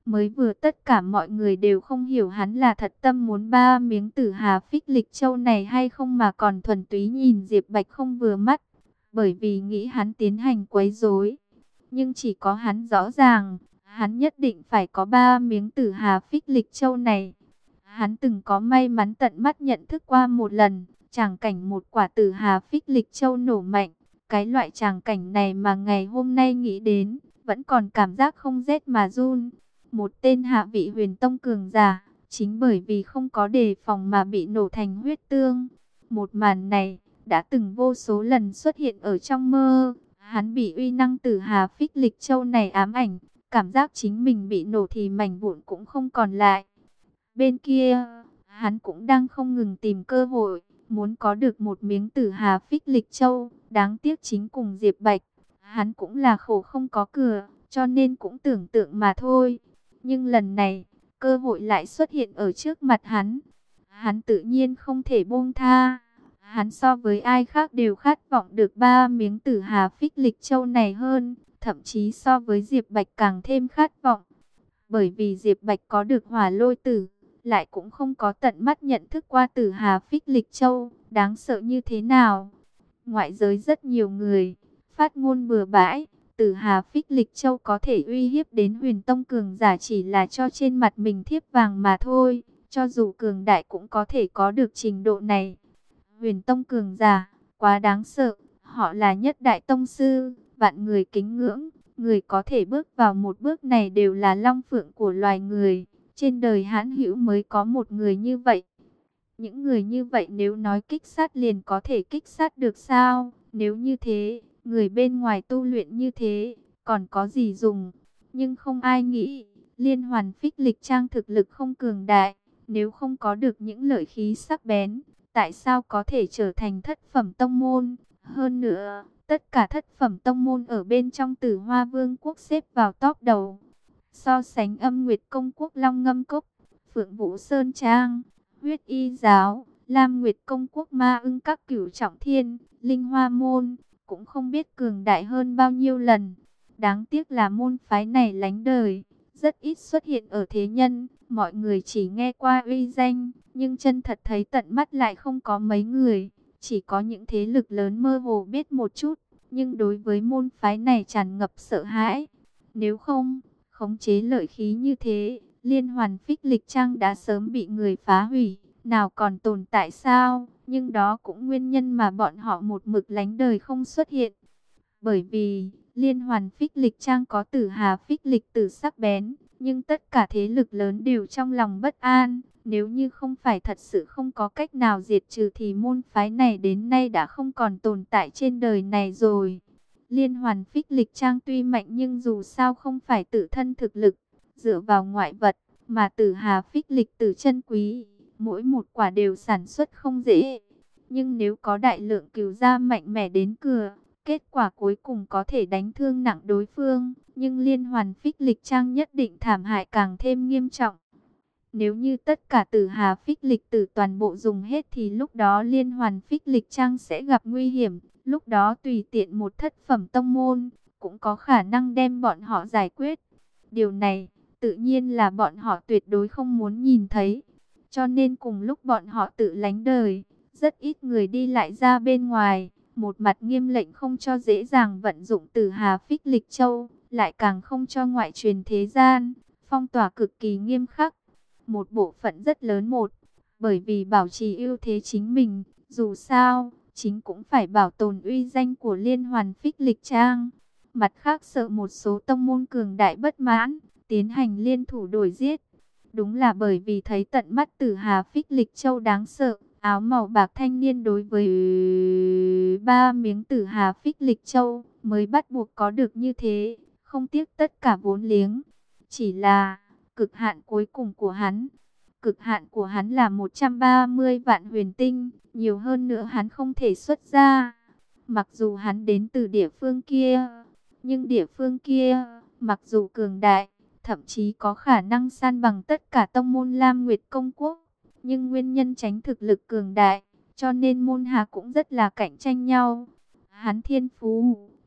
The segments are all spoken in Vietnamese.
Mới vừa tất cả mọi người đều không hiểu hắn là thật tâm muốn 3 miếng Tử Hà Phích Lịch Châu này hay không, mà còn thuần túy nhìn Diệp Bạch không vừa mắt, bởi vì nghĩ hắn tiến hành quấy rối. Nhưng chỉ có hắn rõ ràng, hắn nhất định phải có 3 miếng Tử Hà Phích Lịch Châu này. Hắn từng có may mắn tận mắt nhận thức qua một lần, tràng cảnh một quả Tử Hà Phích Lịch Châu nổ mạnh. Cái loại tràng cảnh này mà ngày hôm nay nghĩ đến, vẫn còn cảm giác không rét mà run. Một tên hạ vị huyền tông cường giả, chính bởi vì không có đề phòng mà bị nổ thành huyết tương. Một màn này, đã từng vô số lần xuất hiện ở trong mơ. Hắn bị uy năng Tử Hà Phích Lịch Châu này ám ảnh, cảm giác chính mình bị nổ thì mảnh vụn cũng không còn lại. Bên kia, hắn cũng đang không ngừng tìm cơ hội, muốn có được 1 miếng Tử Hà Phích Lịch Châu. Đáng tiếc chính cùng Diệp Bạch, hắn cũng là khổ không có cửa, cho nên cũng tưởng tượng mà thôi. Nhưng lần này, cơ hội lại xuất hiện ở trước mặt hắn. Hắn tự nhiên không thể buông tha. Hắn so với ai khác đều khát vọng được 3 miếng Tử Hà Phích Lịch Châu này hơn, thậm chí so với Diệp Bạch càng thêm khát vọng. Bởi vì Diệp Bạch có được Hỏa Lôi Tử, lại cũng không có tận mắt nhận thức qua Tử Hà Phích Lịch Châu, đáng sợ như thế nào. Ngoại giới rất nhiều người phát ngôn bừa bãi, Tử Hà Phích Lịch Châu có thể uy hiếp đến huyền tông cường giả chỉ là cho trên mặt mình thiếp vàng mà thôi. Cho dù cường đại cũng có thể có được trình độ này. Huyền tông cường giả, quá đáng sợ, họ là nhất đại tông sư, vạn người kính ngưỡng. Người có thể bước vào một bước này đều là long phượng của loài người. Trên đời hãn hữu mới có một người như vậy. Những người như vậy nếu nói kích sát liền có thể kích sát được sao? Nếu như thế, người bên ngoài tu luyện như thế, còn có gì dùng? Nhưng không ai nghĩ, Liên Hoàn Phích Lịch Trang thực lực không cường đại. Nếu không có được những lợi khí sắc bén, tại sao có thể trở thành thất phẩm tông môn? Hơn nữa, tất cả thất phẩm tông môn ở bên trong Tử Hoa Vương quốc xếp vào top đầu. So sánh Âm Nguyệt Công quốc Long Ngâm Cốc, Phượng Vũ Sơn Trang, Huyết Y Giáo, Lam Nguyệt Công quốc Ma Ưng các Cửu Trọng Thiên, Linh Hoa Môn, cũng không biết cường đại hơn bao nhiêu lần. Đáng tiếc là môn phái này lánh đời, rất ít xuất hiện ở thế nhân, mọi người chỉ nghe qua uy danh, nhưng chân thật thấy tận mắt lại không có mấy người, chỉ có những thế lực lớn mơ hồ biết một chút, nhưng đối với môn phái này tràn ngập sợ hãi. Nếu không khống chế lợi khí như thế, Liên Hoàn Phích Lịch Trang đã sớm bị người phá hủy, nào còn tồn tại sao? Nhưng đó cũng nguyên nhân mà bọn họ một mực lánh đời không xuất hiện. Bởi vì, Liên Hoàn Phích Lịch Trang có Tử Hà Phích Lịch Tử sắc bén, nhưng tất cả thế lực lớn đều trong lòng bất an. Nếu như không phải thật sự không có cách nào diệt trừ thì môn phái này đến nay đã không còn tồn tại trên đời này rồi. Liên Hoàn Phích Lịch Trang tuy mạnh nhưng dù sao không phải tự thân thực lực, dựa vào ngoại vật, mà Tử Hà Phích Lịch Tử chân quý, mỗi một quả đều sản xuất không dễ. Nhưng nếu có đại lượng cừu gia mạnh mẽ đến cửa, kết quả cuối cùng có thể đánh thương nặng đối phương, nhưng Liên Hoàn Phích Lịch Trang nhất định thảm hại càng thêm nghiêm trọng. Nếu như tất cả Tử Hà Phích Lịch Tử toàn bộ dùng hết thì lúc đó Liên Hoàn Phích Lịch Trang sẽ gặp nguy hiểm. Lúc đó tùy tiện một thất phẩm tông môn, cũng có khả năng đem bọn họ giải quyết. Điều này, tự nhiên là bọn họ tuyệt đối không muốn nhìn thấy. Cho nên cùng lúc bọn họ tự lánh đời, rất ít người đi lại ra bên ngoài. Một mặt nghiêm lệnh không cho dễ dàng vận dụng Tử Hà Phích Lịch Châu, lại càng không cho ngoại truyền thế gian, phong tỏa cực kỳ nghiêm khắc. Một bộ phận rất lớn bởi vì bảo trì ưu thế chính mình, dù sao, chính cũng phải bảo tồn uy danh của Liên Hoàn Phích Lịch Trang. Mặt khác sợ một số tông môn cường đại bất mãn, tiến hành liên thủ đuổi giết. Đúng là bởi vì thấy tận mắt Tử Hà Phích Lịch Châu đáng sợ, áo màu bạc thanh niên đối với 3 miếng Tử Hà Phích Lịch Châu mới bắt buộc có được như thế, không tiếc tất cả vốn liếng. Chỉ là cực hạn cuối cùng của hắn. Cực hạn của hắn là 130 vạn huyền tinh, nhiều hơn nữa hắn không thể xuất ra. Mặc dù hắn đến từ địa phương kia, nhưng địa phương kia, mặc dù cường đại, thậm chí có khả năng san bằng tất cả tông môn Lam Nguyệt Công Quốc, nhưng nguyên nhân tránh thực lực cường đại, cho nên môn hạ cũng rất là cạnh tranh nhau. Hắn thiên phú,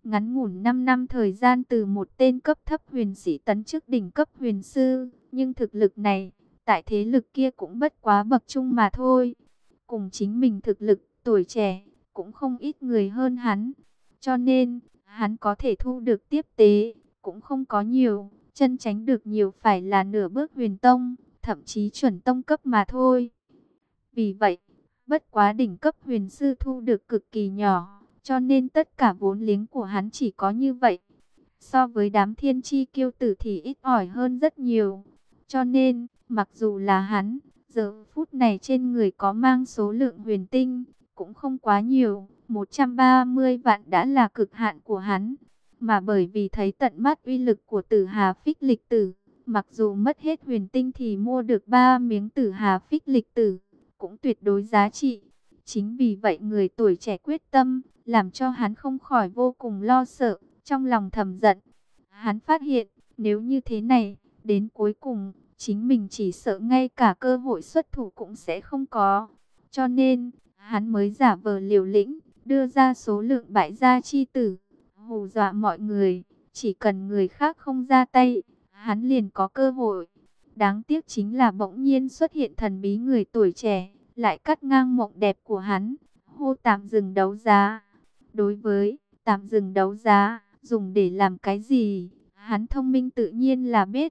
Ngắn ngủn 5 năm thời gian từ một tên cấp thấp huyền sĩ tấn chức đỉnh cấp huyền sư, nhưng thực lực này, tại thế lực kia cũng bất quá bậc trung mà thôi. Cùng chính mình thực lực, tuổi trẻ, cũng không ít người hơn hắn. Cho nên, hắn có thể thu được tiếp tế, cũng không có nhiều, chân tránh được nhiều phải là nửa bước huyền tông, thậm chí chuẩn tông cấp mà thôi. Vì vậy, bất quá đỉnh cấp huyền sư thu được cực kỳ nhỏ, cho nên tất cả vốn liếng của hắn chỉ có như vậy. So với đám thiên chi kiêu tử thì ít ỏi hơn rất nhiều. Cho nên, mặc dù là hắn, giờ phút này trên người có mang số lượng huyền tinh, cũng không quá nhiều, 130 vạn đã là cực hạn của hắn. Mà bởi vì thấy tận mắt uy lực của Tử Hà Phích Lịch Tử, mặc dù mất hết huyền tinh thì mua được 3 miếng Tử Hà Phích Lịch Tử, cũng tuyệt đối giá trị. Chính vì vậy người tuổi trẻ quyết tâm, làm cho hắn không khỏi vô cùng lo sợ, trong lòng thầm giận. Hắn phát hiện, nếu như thế này, đến cuối cùng, chính mình chỉ sợ ngay cả cơ hội xuất thủ cũng sẽ không có. Cho nên, hắn mới giả vờ liều lĩnh, đưa ra số lượng bại gia chi tử, hù dọa mọi người. Chỉ cần người khác không ra tay, hắn liền có cơ hội. Đáng tiếc chính là bỗng nhiên xuất hiện thần bí người tuổi trẻ, lại cắt ngang mộng đẹp của hắn, hô tạm dừng đấu giá. Đối với tạm dừng đấu giá, dùng để làm cái gì, hắn thông minh tự nhiên là biết.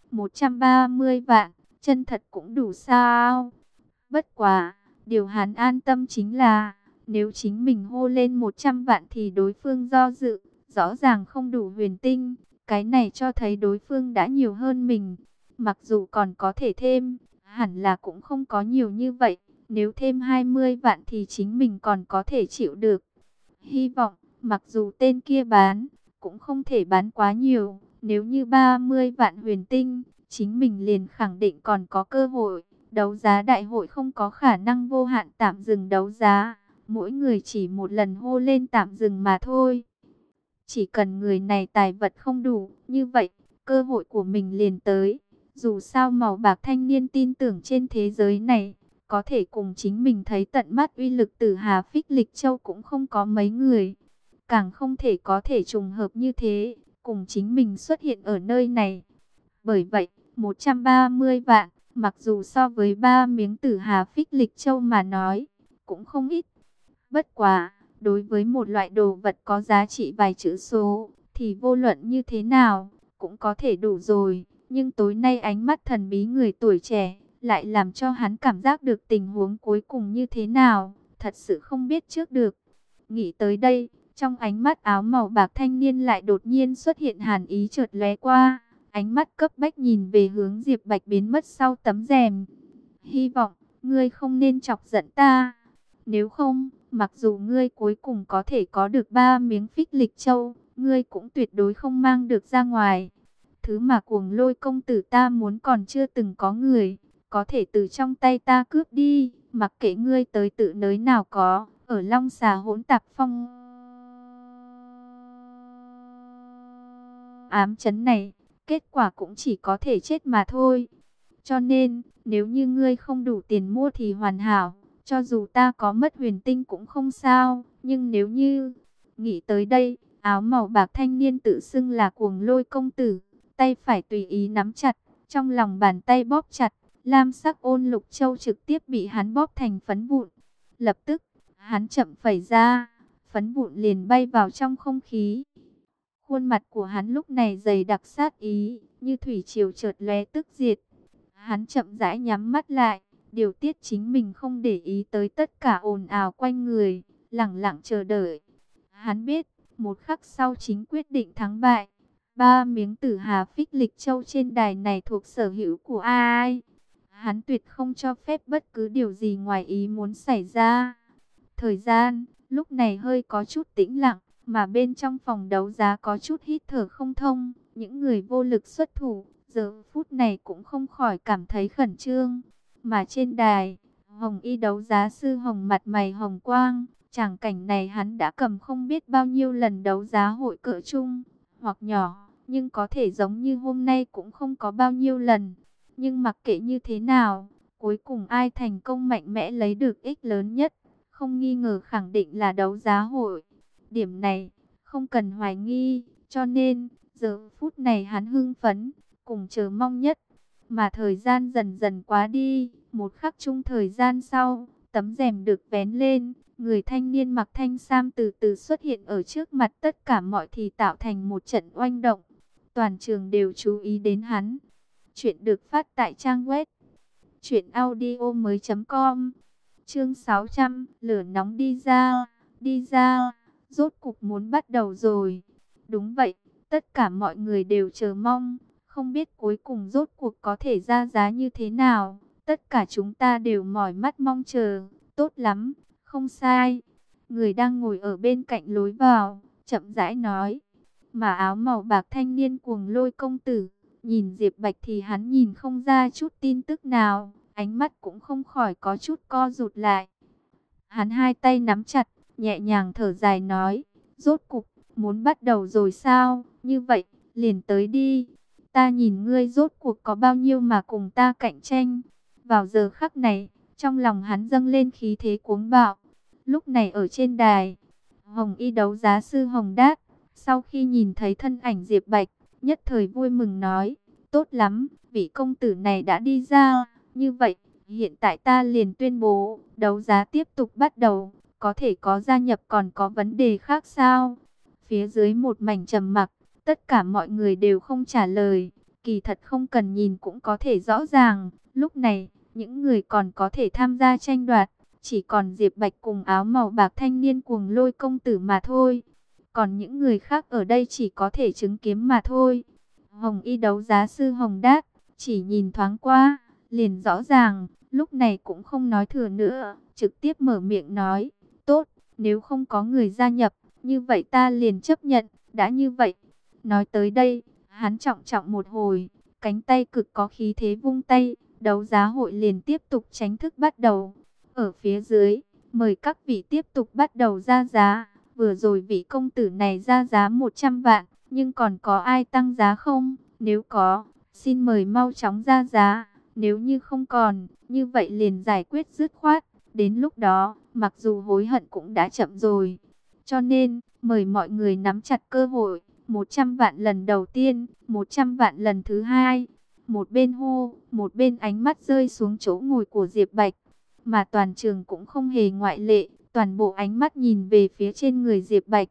130 vạn, chân thật cũng đủ sao? Bất quá, điều hắn an tâm chính là, nếu chính mình hô lên 100 vạn thì đối phương do dự, rõ ràng không đủ huyền tinh. Cái này cho thấy đối phương đã nhiều hơn mình. Mặc dù còn có thể thêm, hẳn là cũng không có nhiều như vậy. Nếu thêm 20 vạn thì chính mình còn có thể chịu được. Hy vọng, mặc dù tên kia bán, cũng không thể bán quá nhiều. Nếu như 30 vạn huyền tinh, chính mình liền khẳng định còn có cơ hội. Đấu giá đại hội không có khả năng vô hạn tạm dừng đấu giá. Mỗi người chỉ một lần hô lên tạm dừng mà thôi. Chỉ cần người này tài vật không đủ, như vậy, cơ hội của mình liền tới. Dù sao màu bạc thanh niên tin tưởng trên thế giới này, có thể cùng chính mình thấy tận mắt uy lực Tử Hà Phích Lịch Châu cũng không có mấy người. Càng không thể có thể trùng hợp như thế, cùng chính mình xuất hiện ở nơi này. Bởi vậy, 130 vạn, mặc dù so với 3 miếng Tử Hà Phích Lịch Châu mà nói, cũng không ít. Bất quá, đối với một loại đồ vật có giá trị vài chữ số, thì vô luận như thế nào, cũng có thể đủ rồi. Nhưng tối nay ánh mắt thần bí người tuổi trẻ, lại làm cho hắn cảm giác được tình huống cuối cùng như thế nào, thật sự không biết trước được. Nghĩ tới đây, trong ánh mắt áo màu bạc thanh niên lại đột nhiên xuất hiện hàn ý chợt lóe qua. Ánh mắt cấp bách nhìn về hướng Diệp Bạch biến mất sau tấm rèm. Hy vọng, ngươi không nên chọc giận ta. Nếu không, mặc dù ngươi cuối cùng có thể có được 3 miếng Phích Lịch Châu, ngươi cũng tuyệt đối không mang được ra ngoài. Thứ mà Cuồng Lôi công tử ta muốn còn chưa từng có người, có thể từ trong tay ta cướp đi, mặc kệ ngươi tới tự nơi nào có, ở Long Xà Hỗn Tạp Phong ám chấn này, kết quả cũng chỉ có thể chết mà thôi. Cho nên, nếu như ngươi không đủ tiền mua thì hoàn hảo, cho dù ta có mất huyền tinh cũng không sao, nhưng nếu như... Nghĩ tới đây, áo màu bạc thanh niên tự xưng là Cuồng Lôi công tử, tay phải tùy ý nắm chặt, trong lòng bàn tay bóp chặt, lam sắc ôn lục châu trực tiếp bị hắn bóp thành phấn vụn. Lập tức, hắn chậm phẩy ra, phấn vụn liền bay vào trong không khí. Khuôn mặt của hắn lúc này dày đặc sát ý, như thủy triều chợt lóe tức diệt. Hắn chậm rãi nhắm mắt lại, điều tiết chính mình không để ý tới tất cả ồn ào quanh người, lặng lặng chờ đợi. Hắn biết, một khắc sau chính quyết định thắng bại. 3 miếng Tử Hà Phích Lịch Châu trên đài này thuộc sở hữu của ai? Hắn tuyệt không cho phép bất cứ điều gì ngoài ý muốn xảy ra. Thời gian, lúc này hơi có chút tĩnh lặng, mà bên trong phòng đấu giá có chút hít thở không thông. Những người vô lực xuất thủ, giờ phút này cũng không khỏi cảm thấy khẩn trương. Mà trên đài, Hồng Y đấu giá sư Hồng mặt mày hồng quang. Tràng cảnh này hắn đã cầm không biết bao nhiêu lần đấu giá hội cỡ chung, hoặc nhỏ, nhưng có thể giống như hôm nay cũng không có bao nhiêu lần. Nhưng mặc kệ như thế nào, cuối cùng ai thành công mạnh mẽ lấy được ích lớn nhất, không nghi ngờ khẳng định là đấu giá hội. Điểm này, không cần hoài nghi, cho nên giờ phút này hắn hưng phấn, cùng chờ mong nhất. Mà thời gian dần dần quá đi, một khắc chung thời gian sau, tấm rèm được vén lên, người thanh niên mặc thanh sam từ từ xuất hiện ở trước mặt tất cả mọi thì tạo thành một trận oanh động. Toàn trường đều chú ý đến hắn. Chuyện được phát tại trang web truyệnaudiomoi.com. Chương 600, lửa nóng đi ra, rốt cục muốn bắt đầu rồi. Đúng vậy, tất cả mọi người đều chờ mong, không biết cuối cùng rốt cuộc có thể ra giá như thế nào. Tất cả chúng ta đều mỏi mắt mong chờ. Tốt lắm, không sai. Người đang ngồi ở bên cạnh lối vào, chậm rãi nói. Mà áo màu bạc thanh niên cuồng lôi công tử, nhìn Diệp Bạch thì hắn nhìn không ra chút tin tức nào, ánh mắt cũng không khỏi có chút co rụt lại. Hắn hai tay nắm chặt, nhẹ nhàng thở dài nói, rốt cục, muốn bắt đầu rồi sao, như vậy, liền tới đi. Ta nhìn ngươi rốt cuộc có bao nhiêu mà cùng ta cạnh tranh. Vào giờ khắc này, trong lòng hắn dâng lên khí thế cuồng bạo. Lúc này ở trên đài, Hồng Y đấu giá sư Hồng Đát, sau khi nhìn thấy thân ảnh Diệp Bạch, nhất thời vui mừng nói, tốt lắm, vị công tử này đã đi ra, như vậy, hiện tại ta liền tuyên bố, đấu giá tiếp tục bắt đầu, có thể có gia nhập còn có vấn đề khác sao? Phía dưới một mảnh trầm mặc, tất cả mọi người đều không trả lời, kỳ thật không cần nhìn cũng có thể rõ ràng, lúc này, những người còn có thể tham gia tranh đoạt, chỉ còn Diệp Bạch cùng áo màu bạc thanh niên cuồng lôi công tử mà thôi. Còn những người khác ở đây chỉ có thể chứng kiến mà thôi. Hồng Y đấu giá sư Hồng Đát, chỉ nhìn thoáng qua, liền rõ ràng, lúc này cũng không nói thừa nữa, trực tiếp mở miệng nói, tốt, nếu không có người gia nhập, như vậy ta liền chấp nhận, đã như vậy. Nói tới đây, hắn trọng trọng một hồi, cánh tay cực có khí thế vung tay, đấu giá hội liền tiếp tục chính thức bắt đầu. Ở phía dưới, mời các vị tiếp tục bắt đầu ra giá. Vừa rồi vị công tử này ra giá 100 vạn, nhưng còn có ai tăng giá không? Nếu có, xin mời mau chóng ra giá. Nếu như không còn, như vậy liền giải quyết dứt khoát. Đến lúc đó, mặc dù hối hận cũng đã chậm rồi. Cho nên, mời mọi người nắm chặt cơ hội. 100 vạn lần đầu tiên, 100 vạn lần thứ hai. Một bên hô, một bên ánh mắt rơi xuống chỗ ngồi của Diệp Bạch. Mà toàn trường cũng không hề ngoại lệ. Toàn bộ ánh mắt nhìn về phía trên người Diệp Bạch.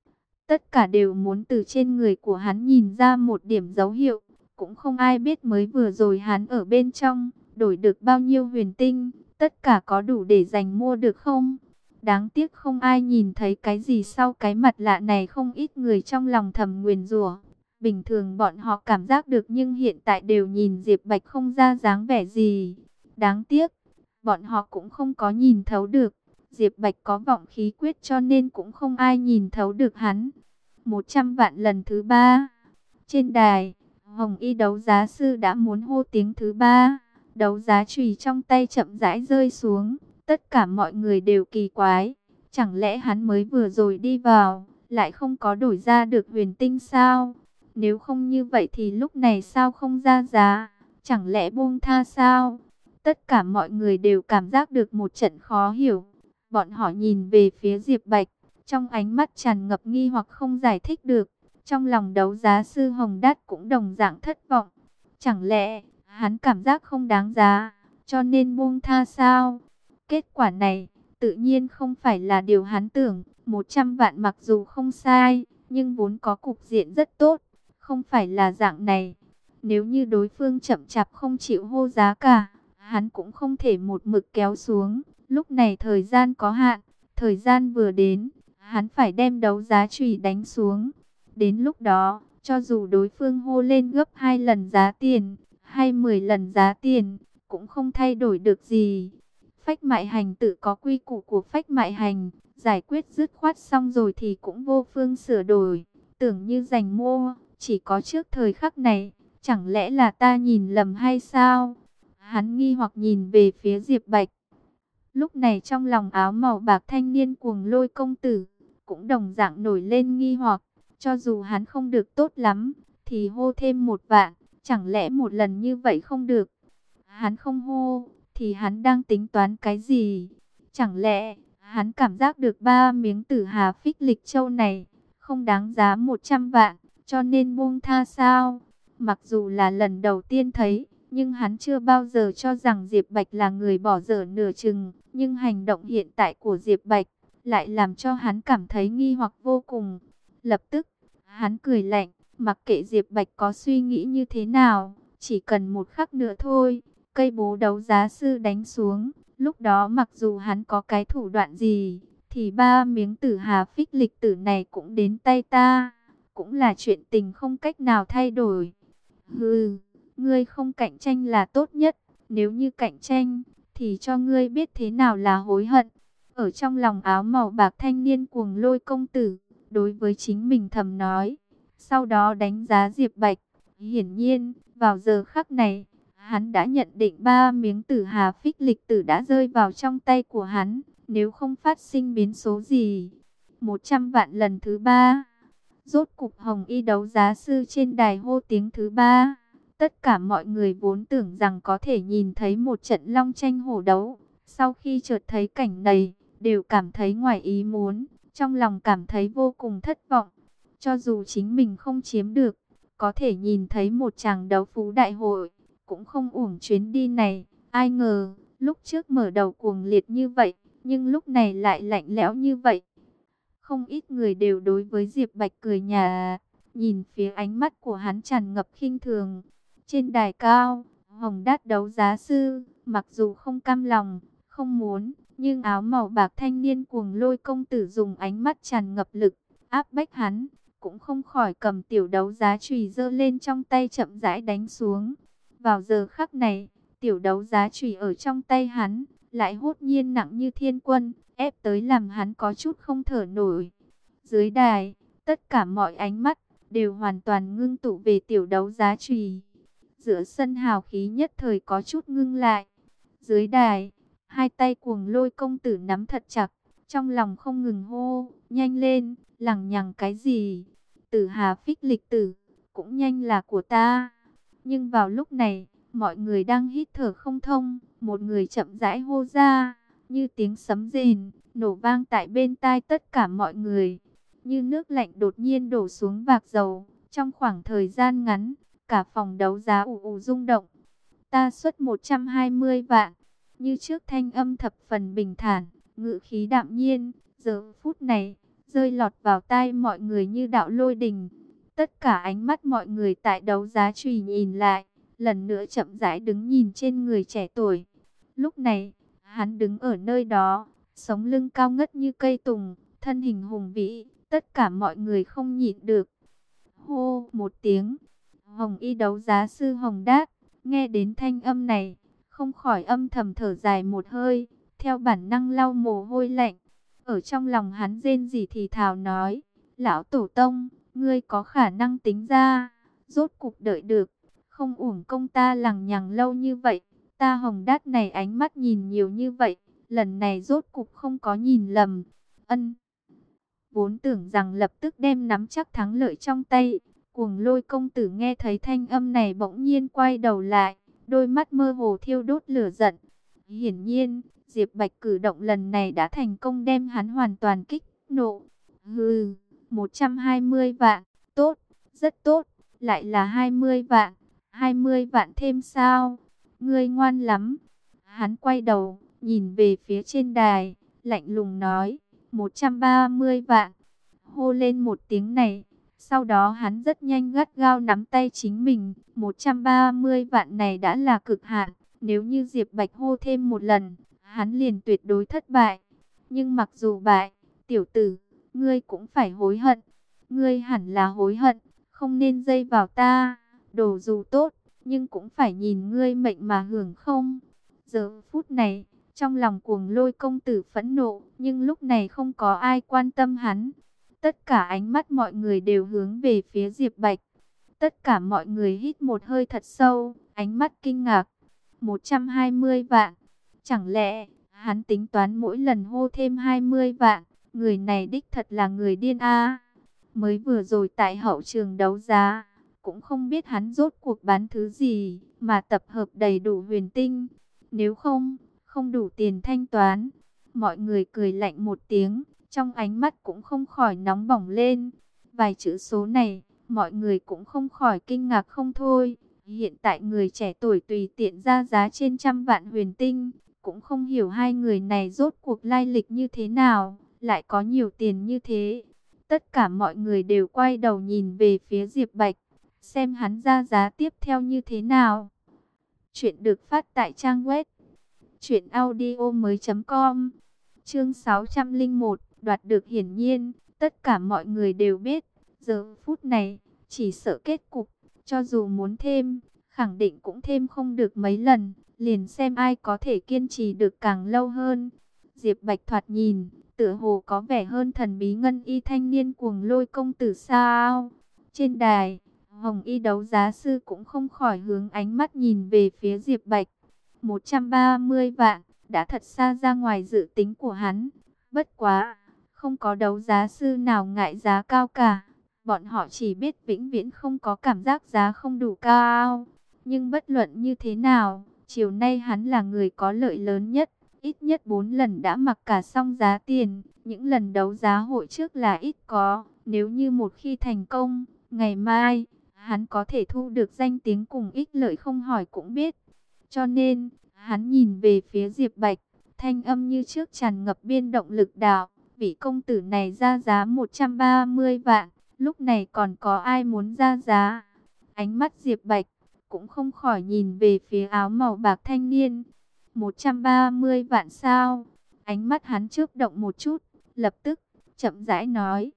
Tất cả đều muốn từ trên người của hắn nhìn ra một điểm dấu hiệu. Cũng không ai biết mới vừa rồi hắn ở bên trong, đổi được bao nhiêu huyền tinh. Tất cả có đủ để dành mua được không? Đáng tiếc không ai nhìn thấy cái gì sau cái mặt lạ này, không ít người trong lòng thầm nguyền rủa. Bình thường bọn họ cảm giác được nhưng hiện tại đều nhìn Diệp Bạch không ra dáng vẻ gì. Đáng tiếc, bọn họ cũng không có nhìn thấu được. Diệp Bạch có vọng khí quyết cho nên cũng không ai nhìn thấu được hắn. 100 vạn lần thứ ba. Trên đài, Hồng Y đấu giá sư đã muốn hô tiếng thứ ba. Đấu giá chùy trong tay chậm rãi rơi xuống. Tất cả mọi người đều kỳ quái. Chẳng lẽ hắn mới vừa rồi đi vào, lại không có đổi ra được huyền tinh sao? Nếu không như vậy thì lúc này sao không ra giá? Chẳng lẽ buông tha sao? Tất cả mọi người đều cảm giác được một trận khó hiểu. Bọn họ nhìn về phía Diệp Bạch, trong ánh mắt tràn ngập nghi hoặc không giải thích được. Trong lòng đấu giá sư Hồng Đát cũng đồng dạng thất vọng. Chẳng lẽ hắn cảm giác không đáng giá, cho nên buông tha sao? Kết quả này, tự nhiên không phải là điều hắn tưởng. 100 vạn mặc dù không sai, nhưng vốn có cục diện rất tốt. Không phải là dạng này. Nếu như đối phương chậm chạp không chịu hô giá cả, hắn cũng không thể một mực kéo xuống. Lúc này thời gian có hạn, thời gian vừa đến, hắn phải đem đấu giá chùy đánh xuống. Đến lúc đó, cho dù đối phương hô lên gấp 2 lần giá tiền, hay 10 lần giá tiền, cũng không thay đổi được gì. Phách mại hành tự có quy củ của phách mại hành, giải quyết dứt khoát xong rồi thì cũng vô phương sửa đổi. Tưởng như giành mua, chỉ có trước thời khắc này, chẳng lẽ là ta nhìn lầm hay sao? Hắn nghi hoặc nhìn về phía Diệp Bạch. Lúc này trong lòng áo màu bạc thanh niên cuồng lôi công tử, cũng đồng dạng nổi lên nghi hoặc, cho dù hắn không được tốt lắm, thì hô thêm 1 vạn, chẳng lẽ một lần như vậy không được? Hắn không hô, thì hắn đang tính toán cái gì? Chẳng lẽ, hắn cảm giác được 3 miếng tử hà phích lịch châu này, không đáng giá 100 vạn, cho nên buông tha sao? Mặc dù là lần đầu tiên thấy, nhưng hắn chưa bao giờ cho rằng Diệp Bạch là người bỏ dở nửa chừng. Nhưng hành động hiện tại của Diệp Bạch lại làm cho hắn cảm thấy nghi hoặc vô cùng. Lập tức, hắn cười lạnh, mặc kệ Diệp Bạch có suy nghĩ như thế nào, chỉ cần một khắc nữa thôi, cây bố đấu giá sư đánh xuống. Lúc đó mặc dù hắn có cái thủ đoạn gì, thì 3 miếng tử hà phích lịch tử này cũng đến tay ta. Cũng là chuyện tình không cách nào thay đổi. Hừ, ngươi không cạnh tranh là tốt nhất. Nếu như cạnh tranh, thì cho ngươi biết thế nào là hối hận. Ở trong lòng áo màu bạc thanh niên cuồng lôi công tử, đối với chính mình thầm nói. Sau đó đánh giá Diệp Bạch. Hiển nhiên, vào giờ khắc này, hắn đã nhận định 3 miếng tử hà phích lịch tử đã rơi vào trong tay của hắn. Nếu không phát sinh biến số gì, 100 vạn lần thứ 3. Rốt cục Hồng Y đấu giá sư trên đài hô tiếng thứ 3. Tất cả mọi người vốn tưởng rằng có thể nhìn thấy một trận long tranh hổ đấu. Sau khi chợt thấy cảnh này, đều cảm thấy ngoài ý muốn, trong lòng cảm thấy vô cùng thất vọng. Cho dù chính mình không chiếm được, có thể nhìn thấy một tràng đấu phú đại hội, cũng không uổng chuyến đi này. Ai ngờ, lúc trước mở đầu cuồng liệt như vậy, nhưng lúc này lại lạnh lẽo như vậy. Không ít người đều đối với Diệp Bạch cười nhạt, nhìn phía ánh mắt của hắn tràn ngập khinh thường. Trên đài cao, Hồng Đát đấu giá sư, mặc dù không cam lòng, không muốn, nhưng áo màu bạc thanh niên cuồng lôi công tử dùng ánh mắt tràn ngập lực, áp bách hắn, cũng không khỏi cầm tiểu đấu giá chùy giơ lên trong tay chậm rãi đánh xuống. Vào giờ khắc này, tiểu đấu giá chùy ở trong tay hắn, lại hốt nhiên nặng như thiên quân, ép tới làm hắn có chút không thở nổi. Dưới đài, tất cả mọi ánh mắt đều hoàn toàn ngưng tụ về tiểu đấu giá chùy. Giữa sân hào khí nhất thời có chút ngưng lại. Dưới đài, hai tay cuồng lôi công tử nắm thật chặt, trong lòng không ngừng hô, nhanh lên, lằng nhằng cái gì? Tử hà phích lịch tử, cũng nhanh là của ta. Nhưng vào lúc này, mọi người đang hít thở không thông, một người chậm rãi hô ra, như tiếng sấm rền, nổ vang tại bên tai tất cả mọi người. Như nước lạnh đột nhiên đổ xuống vạc dầu, trong khoảng thời gian ngắn, cả phòng đấu giá ù ù rung động. Ta xuất 120 vạn, như trước thanh âm thập phần bình thản, ngữ khí đạm nhiên, giờ phút này, rơi lọt vào tai mọi người như đạo lôi đình. Tất cả ánh mắt mọi người tại đấu giá chùy nhìn lại, lần nữa chậm rãi đứng nhìn trên người trẻ tuổi. Lúc này, hắn đứng ở nơi đó, sống lưng cao ngất như cây tùng, thân hình hùng vĩ, tất cả mọi người không nhịn được. Hô một tiếng, Hồng Y đấu giá sư Hồng Đát, nghe đến thanh âm này, không khỏi âm thầm thở dài một hơi, theo bản năng lau mồ hôi lạnh. Ở trong lòng hắn rên rỉ thì thào nói, lão tổ tông, ngươi có khả năng tính ra, rốt cục đợi được, không uổng công ta lằng nhằng lâu như vậy, ta Hồng Đát này ánh mắt nhìn nhiều như vậy, lần này rốt cục không có nhìn lầm. Ân, vốn tưởng rằng lập tức đem nắm chắc thắng lợi trong tay, cuồng lôi công tử nghe thấy thanh âm này bỗng nhiên quay đầu lại, đôi mắt mơ hồ thiêu đốt lửa giận. Hiển nhiên, Diệp Bạch cử động lần này đã thành công đem hắn hoàn toàn kích nộ. Hừ, 120 vạn, tốt, rất tốt, lại là 20 vạn, 20 vạn thêm sao? Ngươi ngoan lắm. Hắn quay đầu, nhìn về phía trên đài, lạnh lùng nói, 130 vạn. Hô lên một tiếng này, sau đó hắn rất nhanh gắt gao nắm tay chính mình, 130 vạn này đã là cực hạn, nếu như Diệp Bạch hô thêm một lần, hắn liền tuyệt đối thất bại. Nhưng mặc dù bại, tiểu tử, ngươi cũng phải hối hận, ngươi hẳn là hối hận, không nên dây vào ta, đồ dù tốt, nhưng cũng phải nhìn ngươi mệnh mà hưởng không. Giờ phút này, trong lòng cuồng lôi công tử phẫn nộ, nhưng lúc này không có ai quan tâm hắn. Tất cả ánh mắt mọi người đều hướng về phía Diệp Bạch. Tất cả mọi người hít một hơi thật sâu, ánh mắt kinh ngạc. 120 vạn. Chẳng lẽ, hắn tính toán mỗi lần hô thêm 20 vạn, người này đích thật là người điên a. Mới vừa rồi tại hậu trường đấu giá, cũng không biết hắn rốt cuộc bán thứ gì, mà tập hợp đầy đủ huyền tinh. Nếu không đủ tiền thanh toán. Mọi người cười lạnh một tiếng, trong ánh mắt cũng không khỏi nóng bỏng lên. Vài chữ số này, mọi người cũng không khỏi kinh ngạc không thôi. Hiện tại người trẻ tuổi tùy tiện ra giá trên 100 vạn huyền tinh, cũng không hiểu hai người này rốt cuộc lai lịch như thế nào, lại có nhiều tiền như thế. Tất cả mọi người đều quay đầu nhìn về phía Diệp Bạch, xem hắn ra giá tiếp theo như thế nào. Chuyện được phát tại trang web truyệnaudiomoi.com. Chương 601, đoạt được. Hiển nhiên, tất cả mọi người đều biết, giờ phút này, chỉ sợ kết cục, cho dù muốn thêm, khẳng định cũng thêm không được mấy lần, liền xem ai có thể kiên trì được càng lâu hơn. Diệp Bạch thoạt nhìn, tựa hồ có vẻ hơn thần bí ngân y thanh niên Cuồng Lôi công tử sao. Trên đài, Hồng Y đấu giá sư cũng không khỏi hướng ánh mắt nhìn về phía Diệp Bạch. 130 vạn, đã thật xa ra ngoài dự tính của hắn. Bất quá, không có đấu giá sư nào ngại giá cao cả. Bọn họ chỉ biết vĩnh viễn không có cảm giác giá không đủ cao. Nhưng bất luận như thế nào, chiều nay hắn là người có lợi lớn nhất. Ít nhất 4 lần đã mặc cả xong giá tiền. Những lần đấu giá hội trước là ít có. Nếu như một khi thành công, ngày mai, hắn có thể thu được danh tiếng cùng ích lợi không hỏi cũng biết. Cho nên, hắn nhìn về phía Diệp Bạch, thanh âm như trước tràn ngập biên động lực đạo. Vị công tử này ra giá 130 vạn, lúc này còn có ai muốn ra giá? Ánh mắt Diệp Bạch cũng không khỏi nhìn về phía áo màu bạc thanh niên. 130 vạn sao? Ánh mắt hắn chớp động một chút, lập tức chậm rãi nói,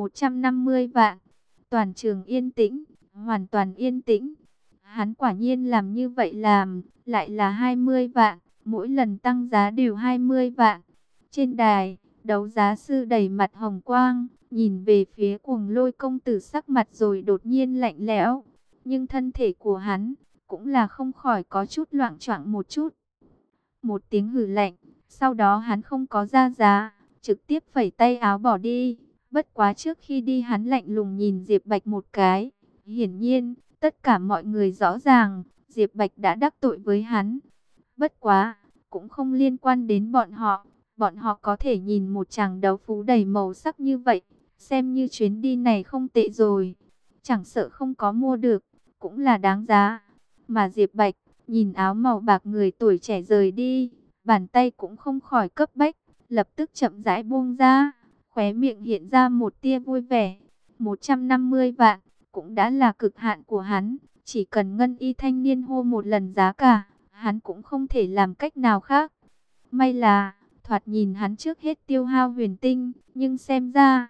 150 vạn. Toàn trường yên tĩnh, hoàn toàn yên tĩnh. Hắn quả nhiên làm như vậy làm, lại là 20 vạn, mỗi lần tăng giá đều 20 vạn. Trên đài, đấu giá sư đầy mặt hồng quang, nhìn về phía Cuồng Lôi công tử, sắc mặt rồi đột nhiên lạnh lẽo. Nhưng thân thể của hắn cũng là không khỏi có chút loạng choạng một chút. Một tiếng hừ lạnh, sau đó hắn không có ra giá, trực tiếp phẩy tay áo bỏ đi. Bất quá trước khi đi hắn lạnh lùng nhìn Diệp Bạch một cái. Hiển nhiên, tất cả mọi người rõ ràng, Diệp Bạch đã đắc tội với hắn. Bất quá, cũng không liên quan đến bọn họ. Bọn họ có thể nhìn một chàng đấu phú đầy màu sắc như vậy, xem như chuyến đi này không tệ rồi. Chẳng sợ không có mua được, cũng là đáng giá. Mà Diệp Bạch, nhìn áo màu bạc người tuổi trẻ rời đi, bàn tay cũng không khỏi cấp bách, lập tức chậm rãi buông ra, khóe miệng hiện ra một tia vui vẻ. 150 vạn, cũng đã là cực hạn của hắn, chỉ cần ngân y thanh niên hô một lần giá cả, hắn cũng không thể làm cách nào khác. May là, thoạt nhìn hắn trước hết tiêu hao huyền tinh, nhưng xem ra,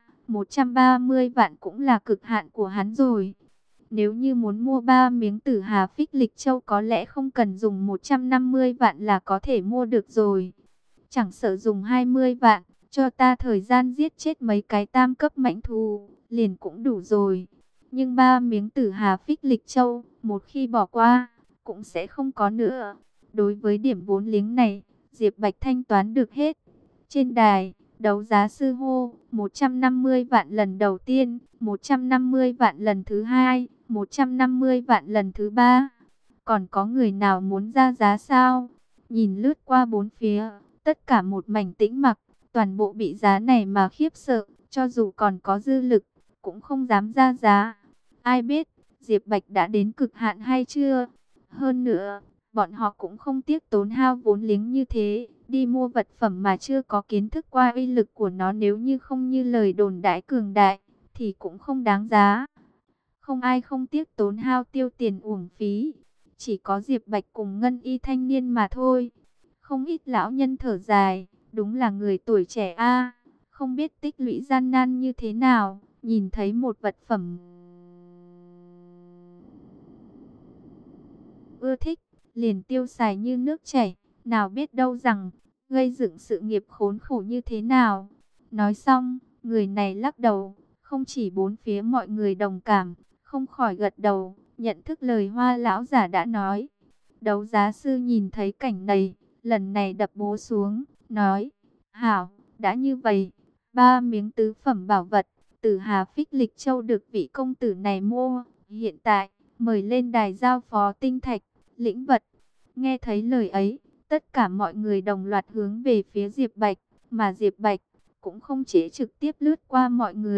130 vạn cũng là cực hạn của hắn rồi. Nếu như muốn mua 3 miếng Tử Hà Phích Lịch Châu có lẽ không cần dùng 150 vạn là có thể mua được rồi. Chẳng sợ dùng 20 vạn, cho ta thời gian giết chết mấy cái tam cấp mãnh thú, liền cũng đủ rồi. Nhưng 3 miếng Tử Hà Phích Lịch Châu, một khi bỏ qua, cũng sẽ không có nữa. Đối với điểm vốn liếng này, Diệp Bạch thanh toán được hết. Trên đài, đấu giá sư hô, 150 vạn lần đầu tiên, 150 vạn lần thứ hai, 150 vạn lần thứ ba. Còn có người nào muốn ra giá sao? Nhìn lướt qua bốn phía, tất cả một mảnh tĩnh mặc, toàn bộ bị giá này mà khiếp sợ, cho dù còn có dư lực, cũng không dám ra giá. Ai biết, Diệp Bạch đã đến cực hạn hay chưa? Hơn nữa, bọn họ cũng không tiếc tốn hao vốn liếng như thế, đi mua vật phẩm mà chưa có kiến thức qua uy lực của nó, nếu như không như lời đồn đại cường đại, thì cũng không đáng giá. Không ai không tiếc tốn hao tiêu tiền uổng phí, chỉ có Diệp Bạch cùng ngân y thanh niên mà thôi. Không ít lão nhân thở dài, đúng là người tuổi trẻ a, không biết tích lũy gian nan như thế nào, nhìn thấy một vật phẩm ưa thích, liền tiêu xài như nước chảy, nào biết đâu rằng, gây dựng sự nghiệp khốn khổ như thế nào. Nói xong, người này lắc đầu, không chỉ bốn phía mọi người đồng cảm, không khỏi gật đầu, nhận thức lời Hoa lão giả đã nói. Đấu giá sư nhìn thấy cảnh này, lần này đập bố xuống, nói, hảo, đã như vậy, 3 miếng tứ phẩm bảo vật, Tử Hà Phích Lịch Châu được vị công tử này mua, hiện tại, mời lên đài giao phó tinh thạch, lĩnh vật. Nghe thấy lời ấy, tất cả mọi người đồng loạt hướng về phía Diệp Bạch, mà Diệp Bạch cũng không chế trực tiếp lướt qua mọi người,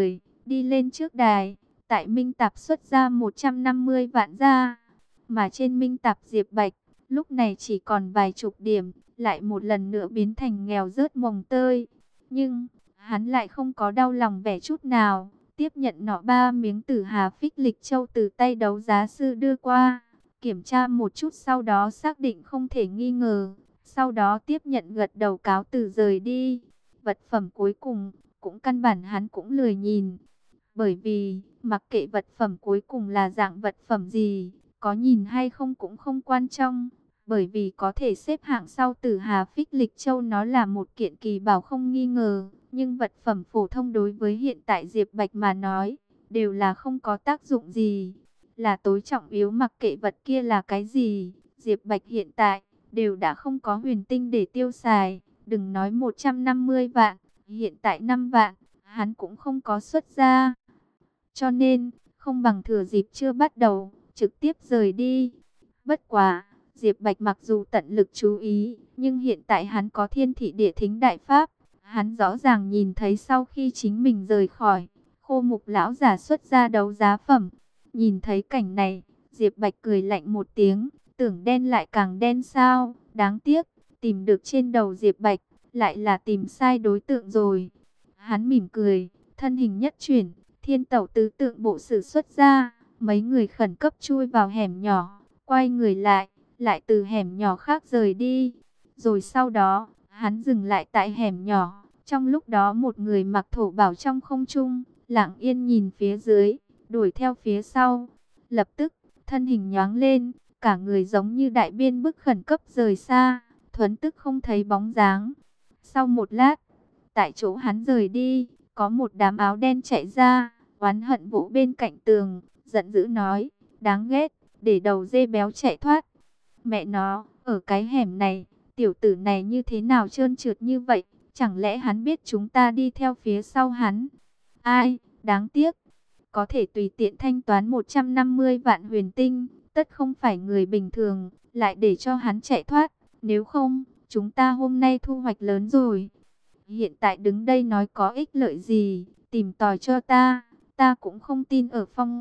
đi lên trước đài. Tại Minh Tạp xuất ra 150 vạn ra, mà trên Minh Tạp Diệp Bạch lúc này chỉ còn vài chục điểm, lại một lần nữa biến thành nghèo rớt mồng tơi. Nhưng hắn lại không có đau lòng vẻ chút nào, tiếp nhận nọ 3 miếng Tử Hà Phích Lịch Châu từ tay đấu giá sư đưa qua, kiểm tra một chút sau đó xác định không thể nghi ngờ, sau đó tiếp nhận gật đầu cáo từ rời đi. Vật phẩm cuối cùng cũng căn bản hắn cũng lười nhìn, bởi vì mặc kệ vật phẩm cuối cùng là dạng vật phẩm gì, có nhìn hay không cũng không quan trọng, bởi vì có thể xếp hạng sau Tử Hà Phích Lịch Châu nó là một kiện kỳ bảo không nghi ngờ. Nhưng vật phẩm phổ thông đối với hiện tại Diệp Bạch mà nói, đều là không có tác dụng gì, là tối trọng yếu. Mặc kệ vật kia là cái gì, Diệp Bạch hiện tại đều đã không có huyền tinh để tiêu xài. Đừng nói 150 vạn, hiện tại 5 vạn, hắn cũng không có xuất ra. Cho nên, không bằng thừa dịp chưa bắt đầu, trực tiếp rời đi. Bất quá, Diệp Bạch mặc dù tận lực chú ý, nhưng hiện tại hắn có Thiên Thị Địa Thính Đại Pháp. Hắn rõ ràng nhìn thấy sau khi chính mình rời khỏi, Khô Mục lão giả xuất ra đấu giá phẩm. Nhìn thấy cảnh này, Diệp Bạch cười lạnh một tiếng, tưởng đen lại càng đen sao, đáng tiếc, tìm được trên đầu Diệp Bạch, lại là tìm sai đối tượng rồi. Hắn mỉm cười, thân hình nhất chuyển, Thiên Tẩu tứ tượng bộ sử xuất ra, mấy người khẩn cấp chui vào hẻm nhỏ, quay người lại từ hẻm nhỏ khác rời đi. Rồi sau đó, hắn dừng lại tại hẻm nhỏ, trong lúc đó một người mặc thổ bào trong không trung, lặng yên nhìn phía dưới, đuổi theo phía sau. Lập tức, thân hình nhoáng lên, cả người giống như đại biên bức khẩn cấp rời xa, thuấn tức không thấy bóng dáng. Sau một lát, tại chỗ hắn rời đi, có một đám áo đen chạy ra, oán hận vỗ bên cạnh tường, giận dữ nói, đáng ghét, để đầu dê béo chạy thoát. Mẹ nó, ở cái hẻm này, tiểu tử này như thế nào trơn trượt như vậy, chẳng lẽ hắn biết chúng ta đi theo phía sau hắn? Ai, đáng tiếc, có thể tùy tiện thanh toán 150 vạn huyền tinh, tất không phải người bình thường, lại để cho hắn chạy thoát, nếu không, chúng ta hôm nay thu hoạch lớn rồi. Hiện tại đứng đây nói có ích lợi gì, tìm tòi cho ta cũng không tin ở phong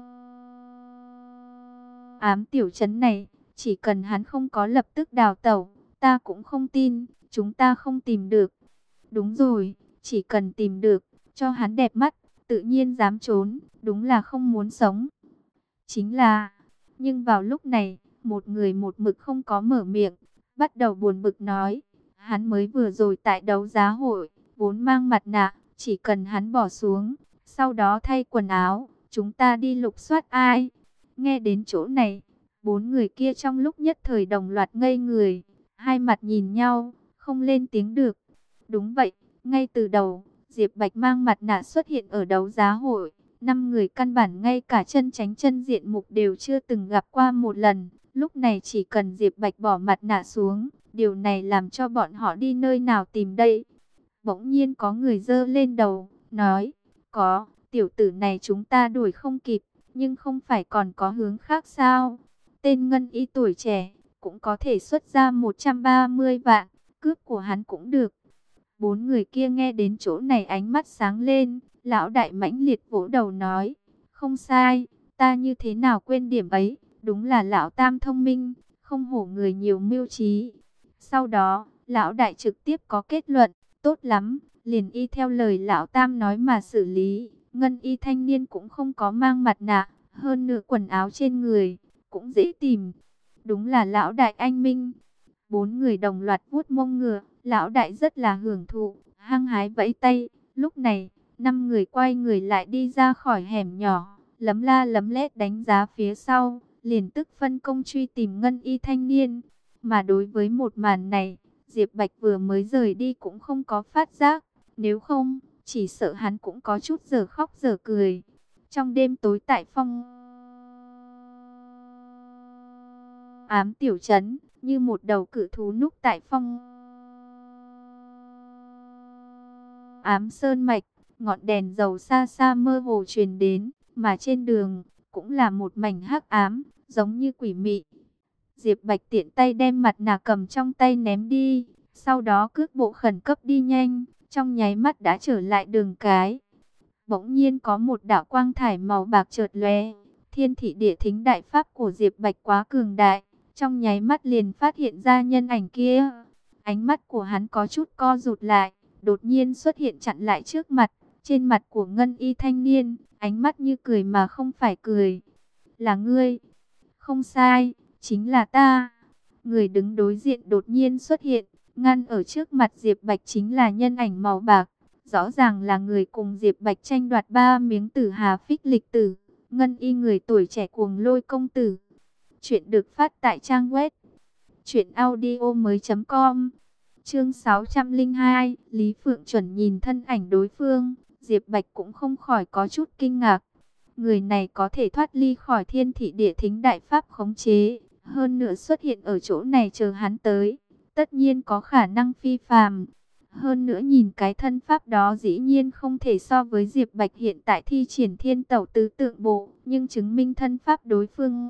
ám tiểu trấn này, chỉ cần hắn không có lập tức đào tẩu, ta cũng không tin, chúng ta không tìm được. Đúng rồi, chỉ cần tìm được, cho hắn đẹp mắt, tự nhiên dám trốn, đúng là không muốn sống. Chính là, nhưng vào lúc này, một người một mực không có mở miệng, bắt đầu buồn bực nói, hắn mới vừa rồi tại đấu giá hội, vốn mang mặt nạ, chỉ cần hắn bỏ xuống, sau đó thay quần áo, chúng ta đi lục soát ai. Nghe đến chỗ này, 4 người kia trong lúc nhất thời đồng loạt ngây người, hai mặt nhìn nhau, không lên tiếng được. Đúng vậy, ngay từ đầu, Diệp Bạch mang mặt nạ xuất hiện ở đấu giá hội, 5 người căn bản ngay cả chân chánh chân diện mục đều chưa từng gặp qua một lần. Lúc này chỉ cần Diệp Bạch bỏ mặt nạ xuống, điều này làm cho bọn họ đi nơi nào tìm đây. Bỗng nhiên có người giơ lên đầu, nói, có, tiểu tử này chúng ta đuổi không kịp, nhưng không phải còn có hướng khác sao? Tên ngân y tuổi trẻ, cũng có thể xuất ra 130 vạn, cướp của hắn cũng được. 4 người kia nghe đến chỗ này ánh mắt sáng lên, lão đại mãnh liệt vỗ đầu nói, không sai, ta như thế nào quên điểm ấy, đúng là lão tam thông minh, không hổ người nhiều mưu trí. Sau đó, lão đại trực tiếp có kết luận, tốt lắm, liền y theo lời lão tam nói mà xử lý. Ngân y thanh niên cũng không có mang mặt nạ, hơn nữa quần áo trên người cũng dễ tìm. Đúng là lão đại anh minh. 4 người đồng loạt vuốt mông ngựa, lão đại rất là hưởng thụ, hăng hái vẫy tay. Lúc này, 5 người quay người lại đi ra khỏi hẻm nhỏ, lấm la lấm lét đánh giá phía sau, liền tức phân công truy tìm ngân y thanh niên. Mà đối với một màn này, Diệp Bạch vừa mới rời đi cũng không có phát giác, nếu không, chỉ sợ hắn cũng có chút giờ khóc giờ cười. Trong đêm tối tại phong ám tiểu trấn, như một đầu cự thú núp tại phong ám sơn mạch, ngọn đèn dầu xa xa mơ hồ truyền đến, mà trên đường cũng là một mảnh hắc ám, giống như quỷ mị. Diệp Bạch tiện tay đem mặt nạ cầm trong tay ném đi, sau đó cước bộ khẩn cấp đi nhanh, trong nháy mắt đã trở lại đường cái. bỗng nhiên có một đạo quang thải màu bạc chợt lóe. Thiên thị địa thính đại pháp của Diệp Bạch quá cường đại, trong nháy mắt liền phát hiện ra nhân ảnh kia. Ánh mắt của hắn có chút co rụt lại, đột nhiên xuất hiện chặn lại trước mặt. Trên mặt của ngân y thanh niên, ánh mắt như cười mà không phải cười. Là ngươi? Không sai, chính là ta. Người đứng đối diện đột nhiên xuất hiện, ngăn ở trước mặt Diệp Bạch chính là nhân ảnh màu bạc. Rõ ràng là người cùng Diệp Bạch tranh đoạt 3 miếng tử hà phích lịch tử. Ngân y người tuổi trẻ cuồng lôi công tử. Chuyện được phát tại trang web truyệnaudiomoi.com. Chương 602, Lý Phượng Chuẩn nhìn thân ảnh đối phương, Diệp Bạch cũng không khỏi có chút kinh ngạc. Người này có thể thoát ly khỏi thiên thị địa thính đại pháp khống chế, hơn nữa xuất hiện ở chỗ này chờ hắn tới, tất nhiên có khả năng phi phàm. Hơn nữa nhìn cái thân pháp đó dĩ nhiên không thể so với Diệp Bạch hiện tại thi triển thiên tẩu tứ tượng bộ, nhưng chứng minh thân pháp đối phương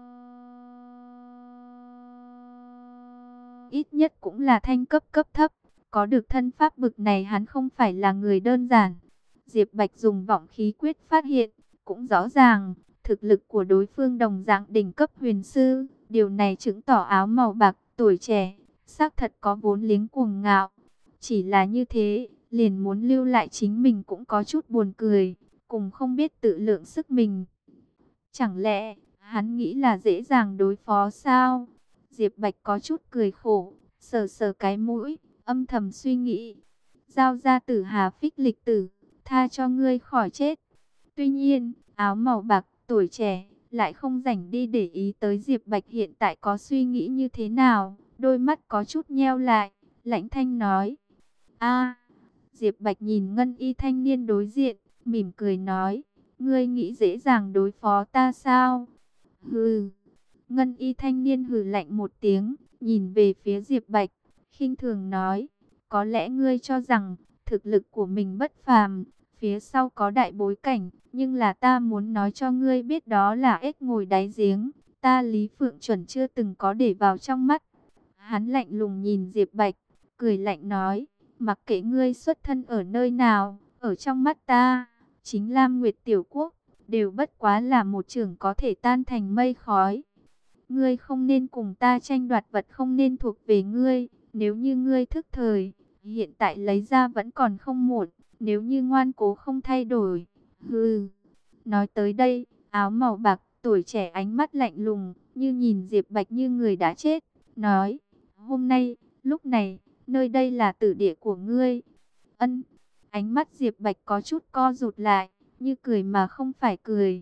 ít nhất cũng là thanh cấp cấp thấp. Có được thân pháp bực này hắn không phải là người đơn giản. Diệp Bạch dùng vọng khí quyết phát hiện, cũng rõ ràng, thực lực của đối phương đồng dạng đỉnh cấp huyền sư. Điều này chứng tỏ áo màu bạc, tuổi trẻ, xác thật có vốn liếng cuồng ngạo. Chỉ là như thế, liền muốn lưu lại chính mình cũng có chút buồn cười, cùng không biết tự lượng sức mình. Chẳng lẽ, hắn nghĩ là dễ dàng đối phó sao? Diệp Bạch có chút cười khổ, sờ sờ cái mũi, âm thầm suy nghĩ. Giao ra tử hà phích lịch tử, tha cho ngươi khỏi chết. Tuy nhiên, áo màu bạc, tuổi trẻ, lại không rảnh đi để ý tới Diệp Bạch hiện tại có suy nghĩ như thế nào. Đôi mắt có chút nheo lại, lãnh thanh nói. A. Diệp Bạch nhìn ngân y thanh niên đối diện, mỉm cười nói. Ngươi nghĩ dễ dàng đối phó ta sao? Hừ. Ngân y thanh niên hừ lạnh một tiếng, nhìn về phía Diệp Bạch, khinh thường nói. Có lẽ ngươi cho rằng, thực lực của mình bất phàm, phía sau có đại bối cảnh, nhưng là ta muốn nói cho ngươi biết đó là ếch ngồi đáy giếng. Ta Lý Phượng Chuẩn chưa từng có để vào trong mắt. Hắn lạnh lùng nhìn Diệp Bạch, cười lạnh nói. Mặc kệ ngươi xuất thân ở nơi nào, ở trong mắt ta, chính Lam Nguyệt Tiểu Quốc, đều bất quá là một trường có thể tan thành mây khói. Ngươi không nên cùng ta tranh đoạt vật không nên thuộc về ngươi. Nếu như ngươi thức thời, hiện tại lấy ra vẫn còn không muộn. Nếu như ngoan cố không thay đổi, hừ. Nói tới đây, áo màu bạc, tuổi trẻ ánh mắt lạnh lùng, như nhìn Diệp Bạch như người đã chết. Nói, hôm nay, lúc này, nơi đây là tử địa của ngươi. Ân, ánh mắt Diệp Bạch có chút co rụt lại, như cười mà không phải cười.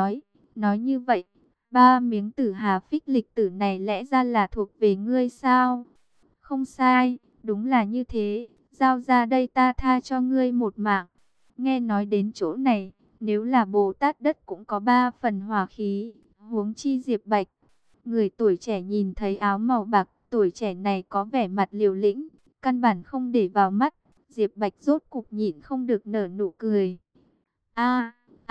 Nói như vậy, 3 miếng tử hà phích lịch tử này lẽ ra là thuộc về ngươi sao? Không sai, đúng là như thế. Giao ra đây ta tha cho ngươi một mạng. Nghe nói đến chỗ này, nếu là Bồ Tát đất cũng có 3 phần hỏa khí, huống chi Diệp Bạch. Người tuổi trẻ nhìn thấy áo màu bạc, tuổi trẻ này có vẻ mặt liều lĩnh, căn bản không để vào mắt. Diệp Bạch rốt cục nhịn không được nở nụ cười. A,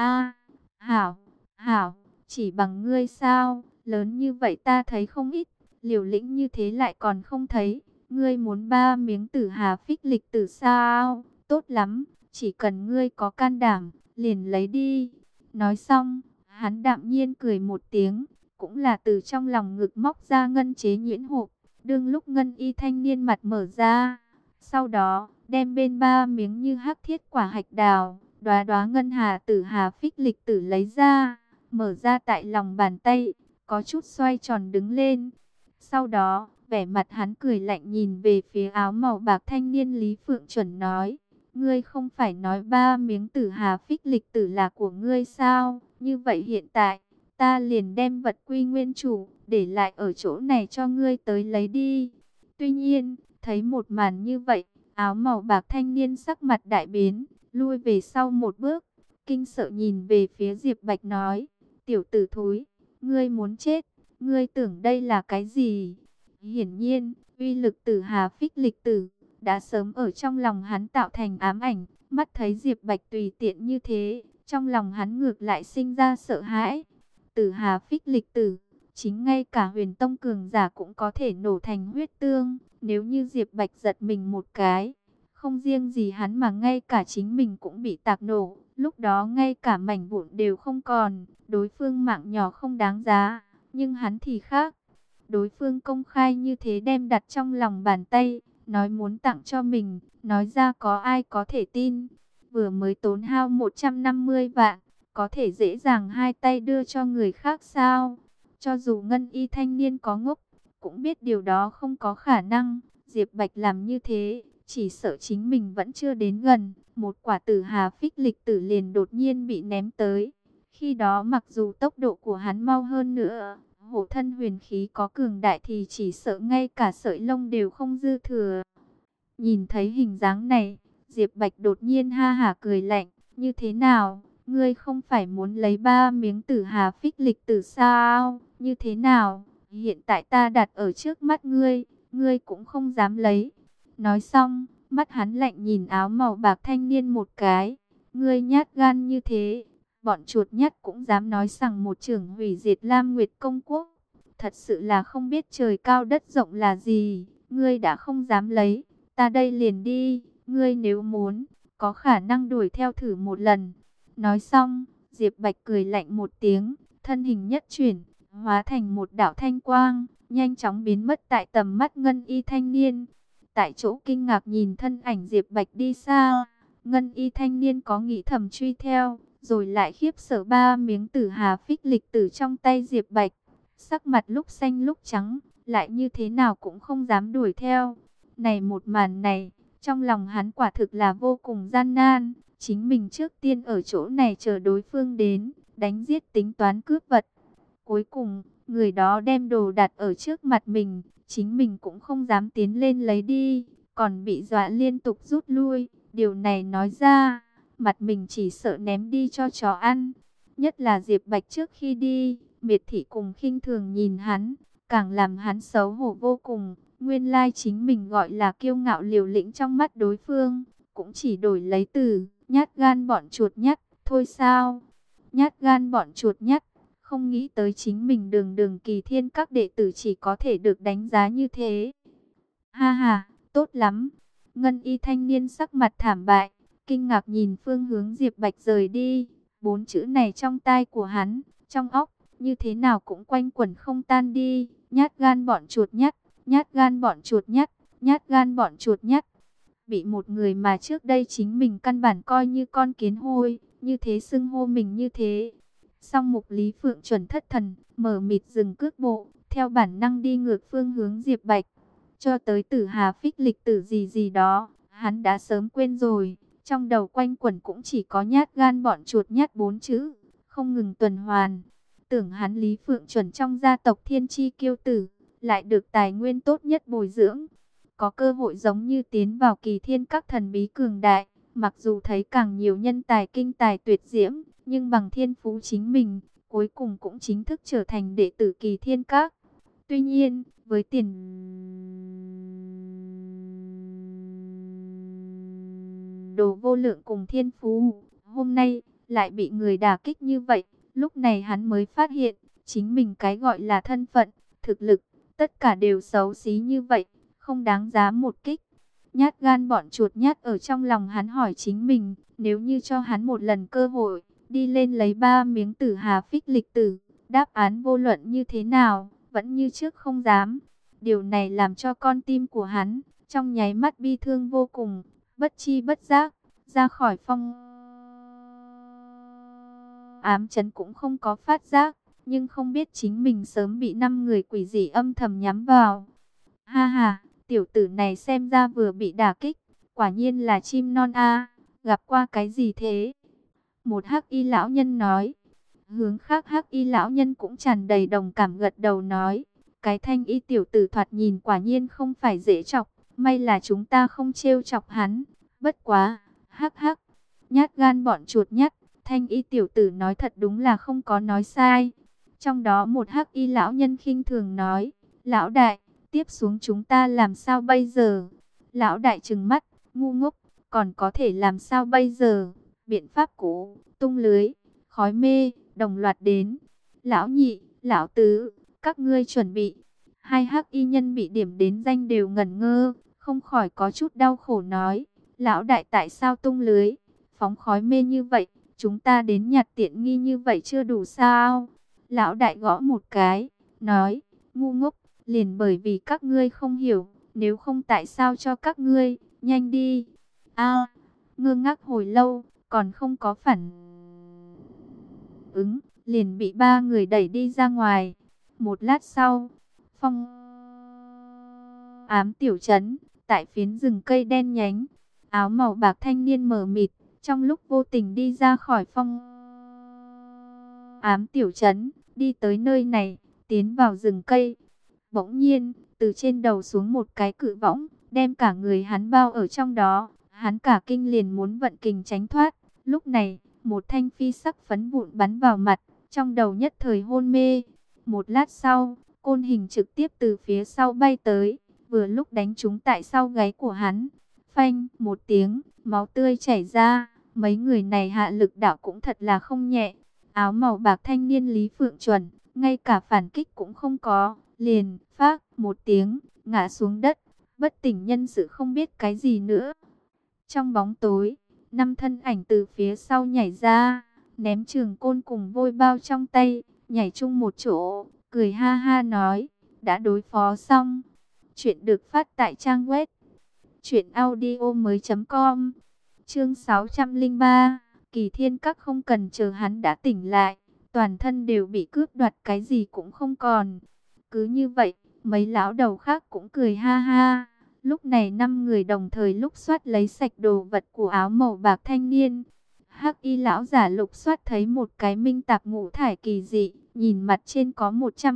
hảo, hảo, chỉ bằng ngươi sao? Lớn như vậy ta thấy không ít, liều lĩnh như thế lại còn không thấy. Ngươi muốn 3 miếng tử hà phích lịch tử sao? Tốt lắm, chỉ cần ngươi có can đảm, liền lấy đi. Nói xong, hắn đạm nhiên cười một tiếng, cũng là từ trong lòng ngực móc ra ngân chế nhuyễn hộp. Đương lúc ngân y thanh niên mặt mở ra, sau đó đem bên 3 miếng như hắc thiết quả hạch đào, đóa đóa ngân hà tử hà phích lịch tử lấy ra, mở ra tại lòng bàn tay, có chút xoay tròn đứng lên. Sau đó, vẻ mặt hắn cười lạnh nhìn về phía áo màu bạc thanh niên Lý Phượng Chuẩn nói. Ngươi không phải nói 3 miếng tử hà phích lịch tử là của ngươi sao? Như vậy hiện tại, ta liền đem vật quy nguyên chủ, để lại ở chỗ này cho ngươi tới lấy đi. Tuy nhiên, thấy một màn như vậy, áo màu bạc thanh niên sắc mặt đại biến, lui về sau một bước, kinh sợ nhìn về phía Diệp Bạch nói. Tiểu tử thối, ngươi muốn chết, ngươi tưởng đây là cái gì? Hiển nhiên, uy lực tử hà phích lịch tử đã sớm ở trong lòng hắn tạo thành ám ảnh. Mắt thấy Diệp Bạch tùy tiện như thế, trong lòng hắn ngược lại sinh ra sợ hãi. Tử hà phích lịch tử, chính ngay cả huyền tông cường giả cũng có thể nổ thành huyết tương. Nếu như Diệp Bạch giật mình một cái, không riêng gì hắn mà ngay cả chính mình cũng bị tạc nổ. Lúc đó ngay cả mảnh vụn đều không còn, đối phương mạng nhỏ không đáng giá, nhưng hắn thì khác. Đối phương công khai như thế đem đặt trong lòng bàn tay, nói muốn tặng cho mình, nói ra có ai có thể tin. Vừa mới tốn hao 150 vạn, có thể dễ dàng hai tay đưa cho người khác sao? Cho dù ngân y thanh niên có ngốc, cũng biết điều đó không có khả năng. Diệp Bạch làm như thế, chỉ sợ chính mình vẫn chưa đến gần. Một quả tử hà phích lịch tử liền đột nhiên bị ném tới. Khi đó mặc dù tốc độ của hắn mau hơn nữa, hộ thân huyền khí có cường đại thì chỉ sợ ngay cả sợi lông đều không dư thừa. Nhìn thấy hình dáng này, Diệp Bạch đột nhiên ha hả cười lạnh. Như thế nào? Ngươi không phải muốn lấy 3 miếng tử hà phích lịch tử sao? Như thế nào? Hiện tại ta đặt ở trước mắt ngươi, ngươi cũng không dám lấy. Nói xong, mắt hắn lạnh nhìn áo màu bạc thanh niên một cái. Ngươi nhát gan như thế, bọn chuột nhắt cũng dám nói rằng một trưởng hủy diệt Lam Nguyệt Công Quốc. Thật sự là không biết trời cao đất rộng là gì. Ngươi đã không dám lấy, ta đây liền đi. Ngươi nếu muốn, có khả năng đuổi theo thử một lần. Nói xong, Diệp Bạch cười lạnh một tiếng, thân hình nhất chuyển, hóa thành một đạo thanh quang, nhanh chóng biến mất tại tầm mắt ngân y thanh niên. Tại chỗ kinh ngạc nhìn thân ảnh Diệp Bạch đi xa, ngân y thanh niên có nghĩ thầm truy theo, rồi lại khiếp sợ 3 miếng tử hà phích lịch tử trong tay Diệp Bạch. Sắc mặt lúc xanh lúc trắng, lại như thế nào cũng không dám đuổi theo. Này một màn này, trong lòng hắn quả thực là vô cùng gian nan. Chính mình trước tiên ở chỗ này chờ đối phương đến, đánh giết tính toán cướp vật. Cuối cùng, người đó đem đồ đặt ở trước mặt mình, chính mình cũng không dám tiến lên lấy đi, còn bị dọa liên tục rút lui. Điều này nói ra, mặt mình chỉ sợ ném đi cho chó ăn. Nhất là Diệp Bạch trước khi đi, miệt thị cùng khinh thường nhìn hắn, càng làm hắn xấu hổ vô cùng. Nguyên lai chính mình gọi là kiêu ngạo liều lĩnh trong mắt đối phương, cũng chỉ đổi lấy từ nhát gan bọn chuột nhắt, thôi sao? Nhát gan bọn chuột nhắt, không nghĩ tới chính mình đường đường Kỳ Thiên các đệ tử chỉ có thể được đánh giá như thế. Ha ha, tốt lắm. Ngân y thanh niên sắc mặt thảm bại, kinh ngạc nhìn phương hướng Diệp Bạch rời đi. 4 chữ này trong tai của hắn, trong óc, như thế nào cũng quanh quẩn không tan đi. Nhát gan bọn chuột nhắt, nhát gan bọn chuột nhắt, nhát gan bọn chuột nhắt. Bị một người mà trước đây chính mình căn bản coi như con kiến hôi, như thế xưng hô mình như thế. Song Mục Lý Phượng chuẩn thất thần, mở mịt dừng cước bộ, theo bản năng đi ngược phương hướng Diệp Bạch. Cho tới tử hà phích lịch tử gì gì đó, hắn đã sớm quên rồi. Trong đầu quanh quẩn cũng chỉ có nhát gan bọn chuột nhát 4 chữ, không ngừng tuần hoàn. Tưởng hắn Lý Phượng chuẩn trong gia tộc Thiên Chi Kiêu Tử, lại được tài nguyên tốt nhất bồi dưỡng. Có cơ hội giống như tiến vào Kỳ Thiên các thần bí cường đại, mặc dù thấy càng nhiều nhân tài kinh tài tuyệt diễm, nhưng bằng thiên phú chính mình, cuối cùng cũng chính thức trở thành đệ tử Kỳ Thiên các. Tuy nhiên, với tiền đồ vô lượng cùng thiên phú, hôm nay lại bị người đả kích như vậy. Lúc này hắn mới phát hiện, chính mình cái gọi là thân phận, thực lực, tất cả đều xấu xí như vậy, không đáng giá một kích. Nhát gan bọn chuột nhát ở trong lòng hắn hỏi chính mình, nếu như cho hắn một lần cơ hội, đi lên lấy 3 miếng tử hà phích lịch tử, đáp án vô luận như thế nào, vẫn như trước không dám. Điều này làm cho con tim của hắn, trong nháy mắt bi thương vô cùng, bất chi bất giác, ra khỏi phong ám chấn cũng không có phát giác, nhưng không biết chính mình sớm bị 5 người quỷ dị âm thầm nhắm vào. Ha ha, tiểu tử này xem ra vừa bị đả kích, quả nhiên là chim non a, gặp qua cái gì thế? Một hắc y lão nhân nói. Hướng khác hắc y lão nhân cũng tràn đầy đồng cảm gật đầu nói, cái thanh y tiểu tử thoạt nhìn quả nhiên không phải dễ chọc, may là chúng ta không trêu chọc hắn. Bất quá, hắc hắc, nhát gan bọn chuột nhắt, thanh y tiểu tử nói thật đúng là không có nói sai. Trong đó một hắc y lão nhân khinh thường nói, lão đại, tiếp xuống chúng ta làm sao bây giờ? Lão đại trừng mắt, ngu ngốc, còn có thể làm sao bây giờ? Biện pháp cũ, tung lưới, khói mê, đồng loạt đến. Lão nhị, lão tứ, các ngươi chuẩn bị. Hai hắc y nhân bị điểm đến danh đều ngẩn ngơ, không khỏi có chút đau khổ nói. Lão đại tại sao tung lưới, phóng khói mê như vậy? chúng ta đến nhặt tiện nghi như vậy chưa đủ sao? Lão đại gõ một cái, nói, ngu ngốc, liền bởi vì các ngươi không hiểu, nếu không tại sao cho các ngươi, nhanh đi. A, ngơ ngác hồi lâu, còn không có phản ứng, liền bị ba người đẩy đi ra ngoài. Một lát sau, phong ám tiểu trấn, tại phiến rừng cây đen nhánh, áo màu bạc thanh niên mờ mịt, trong lúc vô tình đi ra khỏi phong ám tiểu trấn, đi tới nơi này, tiến vào rừng cây. Bỗng nhiên, từ trên đầu xuống một cái cự võng, đem cả người hắn bao ở trong đó. Hắn cả kinh liền muốn vận kình tránh thoát. Lúc này, một thanh phi sắc phấn vụn bắn vào mặt, trong đầu nhất thời hôn mê. Một lát sau, côn hình trực tiếp từ phía sau bay tới, vừa lúc đánh trúng tại sau gáy của hắn. Phanh, một tiếng, máu tươi chảy ra. Mấy người này hạ lực đạo cũng thật là không nhẹ. Áo màu bạc thanh niên Lý Phượng Chuẩn, ngay cả phản kích cũng không có, liền phác một tiếng, ngã xuống đất, bất tỉnh nhân sự không biết cái gì nữa. Trong bóng tối, 5 thân ảnh từ phía sau nhảy ra, ném trường côn cùng vôi bao trong tay, nhảy chung một chỗ, cười ha ha nói, đã đối phó xong. Chuyện được phát tại trang web truyệnaudiomoi.com. Chương 603, Kỳ Thiên Các không cần chờ hắn đã tỉnh lại, toàn thân đều bị cướp đoạt, cái gì cũng không còn. Cứ như vậy, mấy lão đầu khác cũng cười ha ha. Lúc này 5 người đồng thời lúc soát lấy sạch đồ vật của áo màu bạc thanh niên. Hắc y lão giả lục soát thấy một cái minh tạp ngũ thải kỳ dị, nhìn mặt trên có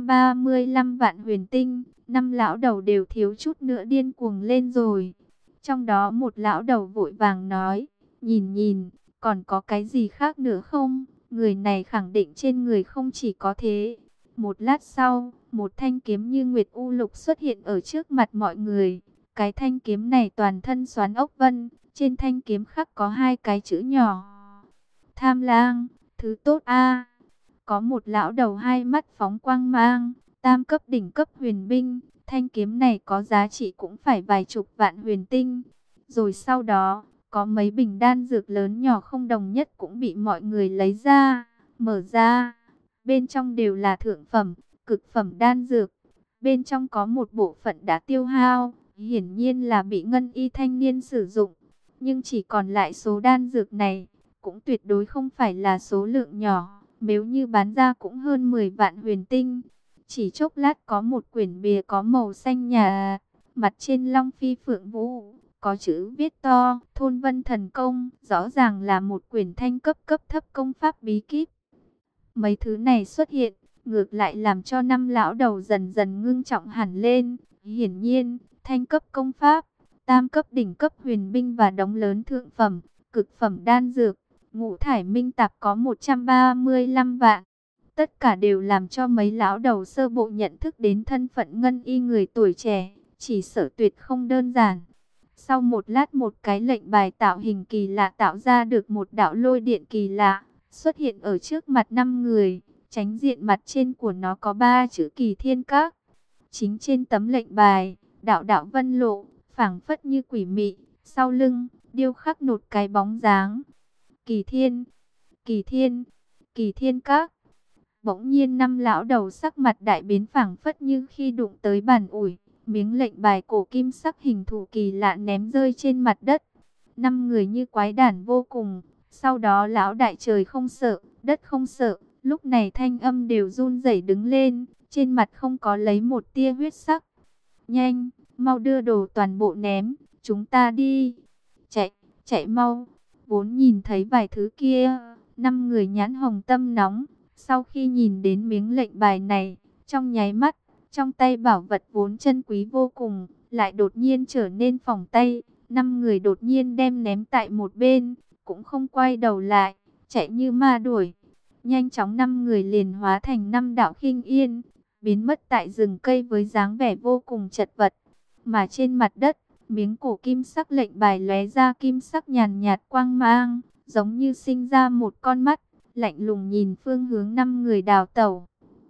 135 vạn huyền tinh. 5 lão đầu đều thiếu chút nữa điên cuồng lên rồi. Trong đó một lão đầu vội vàng nói, nhìn nhìn, còn có cái gì khác nữa không? Người này khẳng định trên người không chỉ có thế. Một lát sau, một thanh kiếm như nguyệt u lục xuất hiện ở trước mặt mọi người. Cái thanh kiếm này toàn thân xoắn ốc vân, trên thanh kiếm khắc có 2 cái chữ nhỏ. Tham lang, thứ tốt a. Có một lão đầu 2 mắt phóng quang mang, tam cấp đỉnh cấp huyền binh, thanh kiếm này có giá trị cũng phải vài chục vạn huyền tinh. Rồi sau đó, có mấy bình đan dược lớn nhỏ không đồng nhất cũng bị mọi người lấy ra, mở ra. Bên trong đều là thượng phẩm, cực phẩm đan dược. Bên trong có một bộ phận đã tiêu hao, hiển nhiên là bị ngân y thanh niên sử dụng. Nhưng chỉ còn lại số đan dược này, cũng tuyệt đối không phải là số lượng nhỏ. Nếu như bán ra cũng hơn 10 vạn huyền tinh. Chỉ chốc lát có một quyển bìa có màu xanh nhà, mặt trên long phi phượng vũ, có chữ viết to, Thôn Vân Thần Công, rõ ràng là một quyển thanh cấp cấp thấp công pháp bí kíp. Mấy thứ này xuất hiện, ngược lại làm cho 5 lão đầu dần dần ngưng trọng hẳn lên. Hiển nhiên, thanh cấp công pháp, tam cấp đỉnh cấp huyền binh và đống lớn thượng phẩm, cực phẩm đan dược, ngũ thải minh tạp có 135 vạn. Tất cả đều làm cho mấy lão đầu sơ bộ nhận thức đến thân phận ngân y người tuổi trẻ, chỉ sở tuyệt không đơn giản. Sau một lát một cái lệnh bài tạo hình kỳ lạ tạo ra được một đạo lôi điện kỳ lạ, xuất hiện ở trước mặt 5 người, tránh diện mặt trên của nó có 3 chữ Kỳ Thiên Các. Chính trên tấm lệnh bài, đạo đạo vân lộ, phảng phất như quỷ mị, sau lưng, điêu khắc nột cái bóng dáng. Kỳ Thiên, Kỳ Thiên, Kỳ Thiên Các. Bỗng nhiên 5 lão đầu sắc mặt đại biến phảng phất như khi đụng tới bàn ủi. Miếng lệnh bài cổ kim sắc hình thù kỳ lạ ném rơi trên mặt đất. 5 người như quái đản vô cùng. Sau đó lão đại trời không sợ, đất không sợ. Lúc này thanh âm đều run rẩy đứng lên. Trên mặt không có lấy một tia huyết sắc. Nhanh, mau đưa đồ toàn bộ ném. Chúng ta đi. Chạy, chạy mau. Vốn nhìn thấy vài thứ kia. 5 người nhãn hồng tâm nóng. Sau khi nhìn đến miếng lệnh bài này, trong nháy mắt, trong tay bảo vật vốn chân quý vô cùng, lại đột nhiên trở nên phỏng tay. 5 người đột nhiên đem ném tại một bên, cũng không quay đầu lại, chạy như ma đuổi. Nhanh chóng 5 người liền hóa thành 5 đạo khinh yên, biến mất tại rừng cây với dáng vẻ vô cùng chật vật. Mà trên mặt đất, miếng cổ kim sắc lệnh bài lóe ra kim sắc nhàn nhạt quang mang, giống như sinh ra một con mắt, lạnh lùng nhìn phương hướng 5 người đào tẩu.